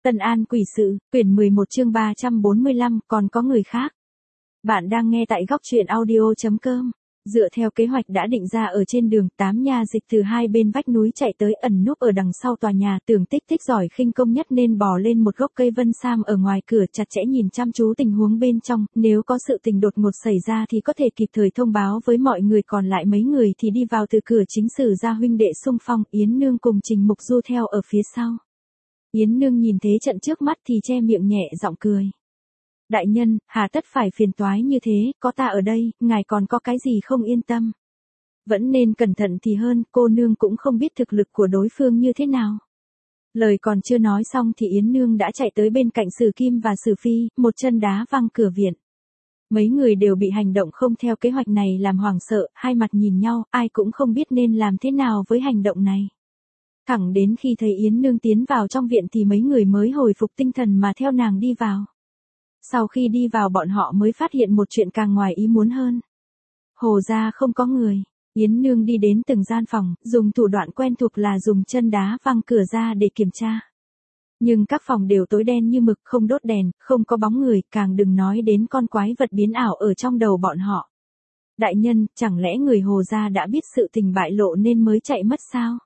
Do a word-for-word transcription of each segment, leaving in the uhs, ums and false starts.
Tân An quỷ sự, quyển mười một chương ba trăm bốn mươi lăm, còn có người khác. Bạn đang nghe tại góc truyện audio chấm com. Dựa theo kế hoạch đã định ra ở trên đường, tám nha dịch từ hai bên vách núi chạy tới ẩn núp ở đằng sau tòa nhà, Tưởng Tích Tích giỏi khinh công nhất nên bò lên một gốc cây vân sam ở ngoài cửa, chặt chẽ nhìn chăm chú tình huống bên trong, nếu có sự tình đột ngột xảy ra thì có thể kịp thời thông báo với mọi người, còn lại mấy người thì đi vào từ cửa chính sử ra huynh đệ xung phong, Yến Nương cùng Trình Mục Du theo ở phía sau. Yến Nương nhìn thế trận trước mắt thì che miệng nhẹ giọng cười. Đại nhân, hà tất phải phiền toái như thế, có ta ở đây, ngài còn có cái gì không yên tâm. Vẫn nên cẩn thận thì hơn, cô nương cũng không biết thực lực của đối phương như thế nào. Lời còn chưa nói xong thì Yến Nương đã chạy tới bên cạnh Sử Kim và Sử Phi, một chân đá văng cửa viện. Mấy người đều bị hành động không theo kế hoạch này làm hoảng sợ, hai mặt nhìn nhau, ai cũng không biết nên làm thế nào với hành động này. Thẳng đến khi thấy Yến Nương tiến vào trong viện thì mấy người mới hồi phục tinh thần mà theo nàng đi vào. Sau khi đi vào bọn họ mới phát hiện một chuyện càng ngoài ý muốn hơn. Hồ gia không có người. Yến Nương đi đến từng gian phòng, dùng thủ đoạn quen thuộc là dùng chân đá văng cửa ra để kiểm tra. Nhưng các phòng đều tối đen như mực, không đốt đèn, không có bóng người, càng đừng nói đến con quái vật biến ảo ở trong đầu bọn họ. Đại nhân, chẳng lẽ người Hồ gia đã biết sự tình bại lộ nên mới chạy mất sao?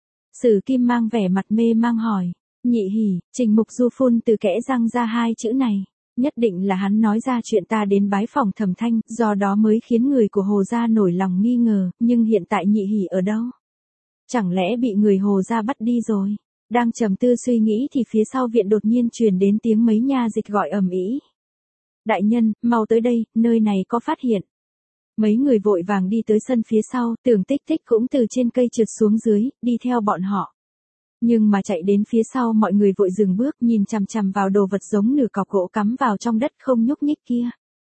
Sử Kim mang vẻ mặt mê mang hỏi. Nhị hỉ, Trình Mục Du phun từ kẽ răng ra hai chữ này. Nhất định là hắn nói ra chuyện ta đến bái phòng Thẩm Thanh, do đó mới khiến người của Hồ gia nổi lòng nghi ngờ, nhưng hiện tại nhị hỉ ở đâu? Chẳng lẽ bị người Hồ gia bắt đi rồi? Đang trầm tư suy nghĩ thì phía sau viện đột nhiên truyền đến tiếng mấy nha dịch gọi ầm ĩ. Đại nhân, mau tới đây, nơi này có phát hiện. Mấy người vội vàng đi tới sân phía sau, Tưởng Tích Tích cũng từ trên cây trượt xuống dưới, đi theo bọn họ. Nhưng mà chạy đến phía sau mọi người vội dừng bước, nhìn chằm chằm vào đồ vật giống nửa cọc gỗ cắm vào trong đất không nhúc nhích kia.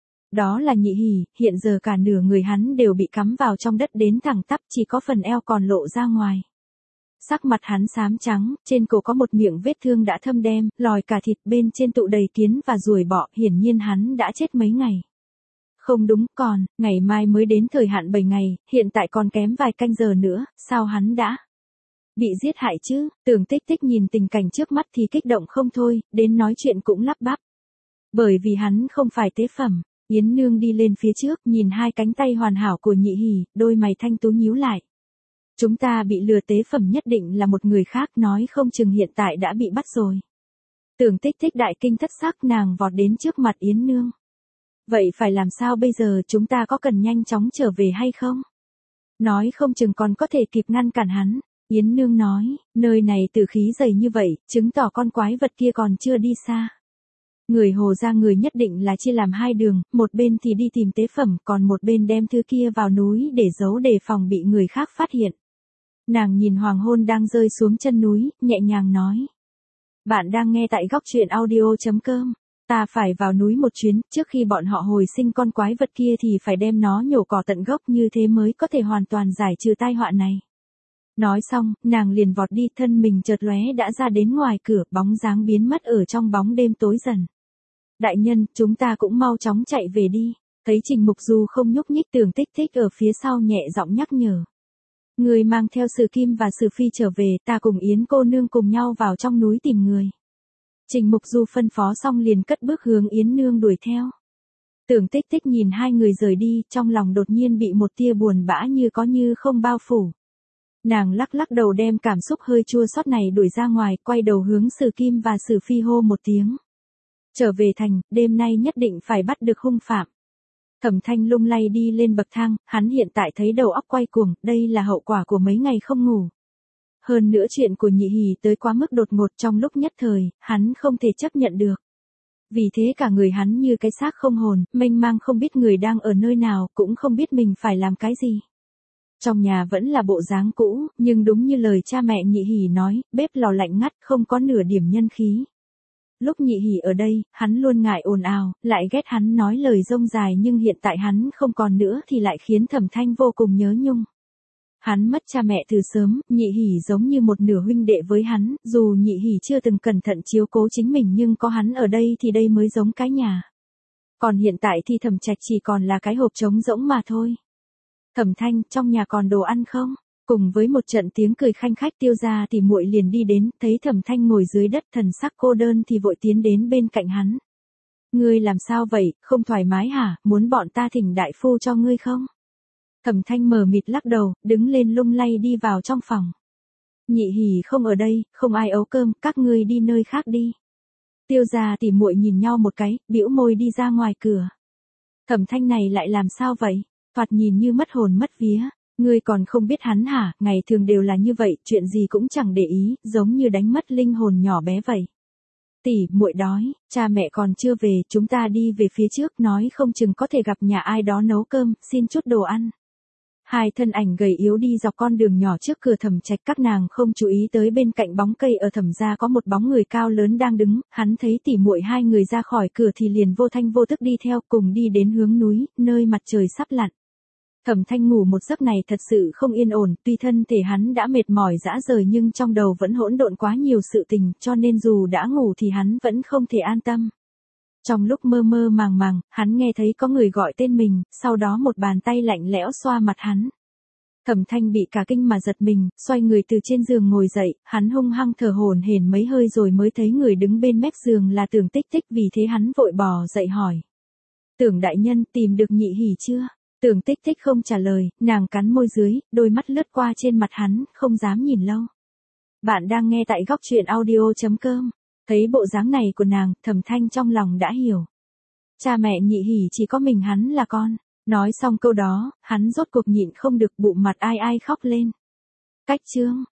Đó là nhị hỉ, hiện giờ cả nửa người hắn đều bị cắm vào trong đất đến thẳng tắp, chỉ có phần eo còn lộ ra ngoài. Sắc mặt hắn xám trắng, trên cổ có một miệng vết thương đã thâm đen, lòi cả thịt, bên trên tụ đầy kiến và ruồi bọ, hiển nhiên hắn đã chết mấy ngày. Không đúng, còn, ngày mai mới đến thời hạn bảy ngày, hiện tại còn kém vài canh giờ nữa, sao hắn đã bị giết hại chứ? Tưởng Tích Tích nhìn tình cảnh trước mắt thì kích động không thôi, đến nói chuyện cũng lắp bắp. Bởi vì hắn không phải tế phẩm. Yến Nương đi lên phía trước, nhìn hai cánh tay hoàn hảo của nhị hỉ, đôi mày thanh tú nhíu lại. Chúng ta bị lừa, tế phẩm nhất định là một người khác, nói không chừng hiện tại đã bị bắt rồi. Tưởng Tích Tích đại kinh thất sắc, nàng vọt đến trước mặt Yến Nương. Vậy phải làm sao bây giờ, chúng ta có cần nhanh chóng trở về hay không? Nói không chừng còn có thể kịp ngăn cản hắn. Yến Nương nói, nơi này tử khí dày như vậy, chứng tỏ con quái vật kia còn chưa đi xa. Người Hồ gia người nhất định là chia làm hai đường, một bên thì đi tìm tế phẩm, còn một bên đem thứ kia vào núi để giấu đề phòng bị người khác phát hiện. Nàng nhìn hoàng hôn đang rơi xuống chân núi, nhẹ nhàng nói. Bạn đang nghe tại góc truyện audio chấm com. Ta phải vào núi một chuyến, trước khi bọn họ hồi sinh con quái vật kia thì phải đem nó nhổ cỏ tận gốc, như thế mới có thể hoàn toàn giải trừ tai họa này. Nói xong, nàng liền vọt đi, thân mình chợt lóe đã ra đến ngoài cửa, bóng dáng biến mất ở trong bóng đêm tối dần. Đại nhân, chúng ta cũng mau chóng chạy về đi. Thấy Trình Mục Du không nhúc nhích, Tưởng Tích Tích ở phía sau nhẹ giọng nhắc nhở. Người mang theo Sử Kim và Sử Phi trở về, ta cùng Yến cô nương cùng nhau vào trong núi tìm người. Trình Mục Du phân phó xong liền cất bước hướng Yến Nương đuổi theo. Tưởng Tích Tích nhìn hai người rời đi, trong lòng đột nhiên bị một tia buồn bã như có như không bao phủ. Nàng lắc lắc đầu đem cảm xúc hơi chua xót này đuổi ra ngoài, quay đầu hướng Sử Kim và Sử Phi hô một tiếng. Trở về thành, đêm nay nhất định phải bắt được hung phạm. Thẩm Thanh lung lay đi lên bậc thang, hắn hiện tại thấy đầu óc quay cuồng, đây là hậu quả của mấy ngày không ngủ. Hơn nữa chuyện của nhị hỉ tới quá mức đột ngột, trong lúc nhất thời, hắn không thể chấp nhận được. Vì thế cả người hắn như cái xác không hồn, mênh mang không biết người đang ở nơi nào, cũng không biết mình phải làm cái gì. Trong nhà vẫn là bộ dáng cũ, nhưng đúng như lời cha mẹ nhị hỉ nói, bếp lò lạnh ngắt, không có nửa điểm nhân khí. Lúc nhị hỉ ở đây, hắn luôn ngại ồn ào, lại ghét hắn nói lời rông dài, nhưng hiện tại hắn không còn nữa thì lại khiến Thẩm Thanh vô cùng nhớ nhung. Hắn mất cha mẹ từ sớm, nhị hỉ giống như một nửa huynh đệ với hắn, dù nhị hỉ chưa từng cẩn thận chiếu cố chính mình nhưng có hắn ở đây thì đây mới giống cái nhà. Còn hiện tại thì Thẩm Trạch chỉ còn là cái hộp trống rỗng mà thôi. Thẩm Thanh, trong nhà còn đồ ăn không? Cùng với một trận tiếng cười khanh khách Tiêu gia thì muội liền đi đến, thấy Thẩm Thanh ngồi dưới đất thần sắc cô đơn thì vội tiến đến bên cạnh hắn. Ngươi làm sao vậy, không thoải mái hả, muốn bọn ta thỉnh đại phu cho ngươi không? Thẩm Thanh mờ mịt lắc đầu, đứng lên lung lay đi vào trong phòng. Nhị Hỉ không ở đây, không ai ấu cơm, các ngươi đi nơi khác đi. Tiêu gia thì muội nhìn nhau một cái, bĩu môi đi ra ngoài cửa. Thẩm Thanh này lại làm sao vậy? Thoạt nhìn như mất hồn mất vía. Ngươi còn không biết hắn hả, ngày thường đều là như vậy, chuyện gì cũng chẳng để ý, giống như đánh mất linh hồn nhỏ bé vậy. Tỷ, muội đói, cha mẹ còn chưa về, chúng ta đi về phía trước, nói không chừng có thể gặp nhà ai đó nấu cơm, xin chút đồ ăn. Hai thân ảnh gầy yếu đi dọc con đường nhỏ trước cửa Thẩm Trạch, các nàng không chú ý tới bên cạnh bóng cây ở Thẩm gia có một bóng người cao lớn đang đứng, hắn thấy tỷ muội hai người ra khỏi cửa thì liền vô thanh vô tức đi theo, cùng đi đến hướng núi, nơi mặt trời sắp lặn. Thẩm Thanh ngủ một giấc này thật sự không yên ổn, tuy thân thể hắn đã mệt mỏi rã rời nhưng trong đầu vẫn hỗn độn quá nhiều sự tình, cho nên dù đã ngủ thì hắn vẫn không thể an tâm. Trong lúc mơ mơ màng màng, hắn nghe thấy có người gọi tên mình, sau đó một bàn tay lạnh lẽo xoa mặt hắn. Thẩm Thanh bị cả kinh mà giật mình, xoay người từ trên giường ngồi dậy, hắn hung hăng thở hổn hển mấy hơi rồi mới thấy người đứng bên mép giường là Tưởng Tích Tích, vì thế hắn vội bò dậy hỏi. Tưởng đại nhân, tìm được Nhị Hỉ chưa? Tưởng Tích Tích không trả lời, nàng cắn môi dưới, đôi mắt lướt qua trên mặt hắn, không dám nhìn lâu. Bạn đang nghe tại góc truyện audio chấm com. Thấy bộ dáng này của nàng, Thẩm Thanh trong lòng đã hiểu. Cha mẹ Nhị Hỉ chỉ có mình hắn là con. Nói xong câu đó, hắn rốt cuộc nhịn không được, bụng mặt ai ai khóc lên. Cách chương.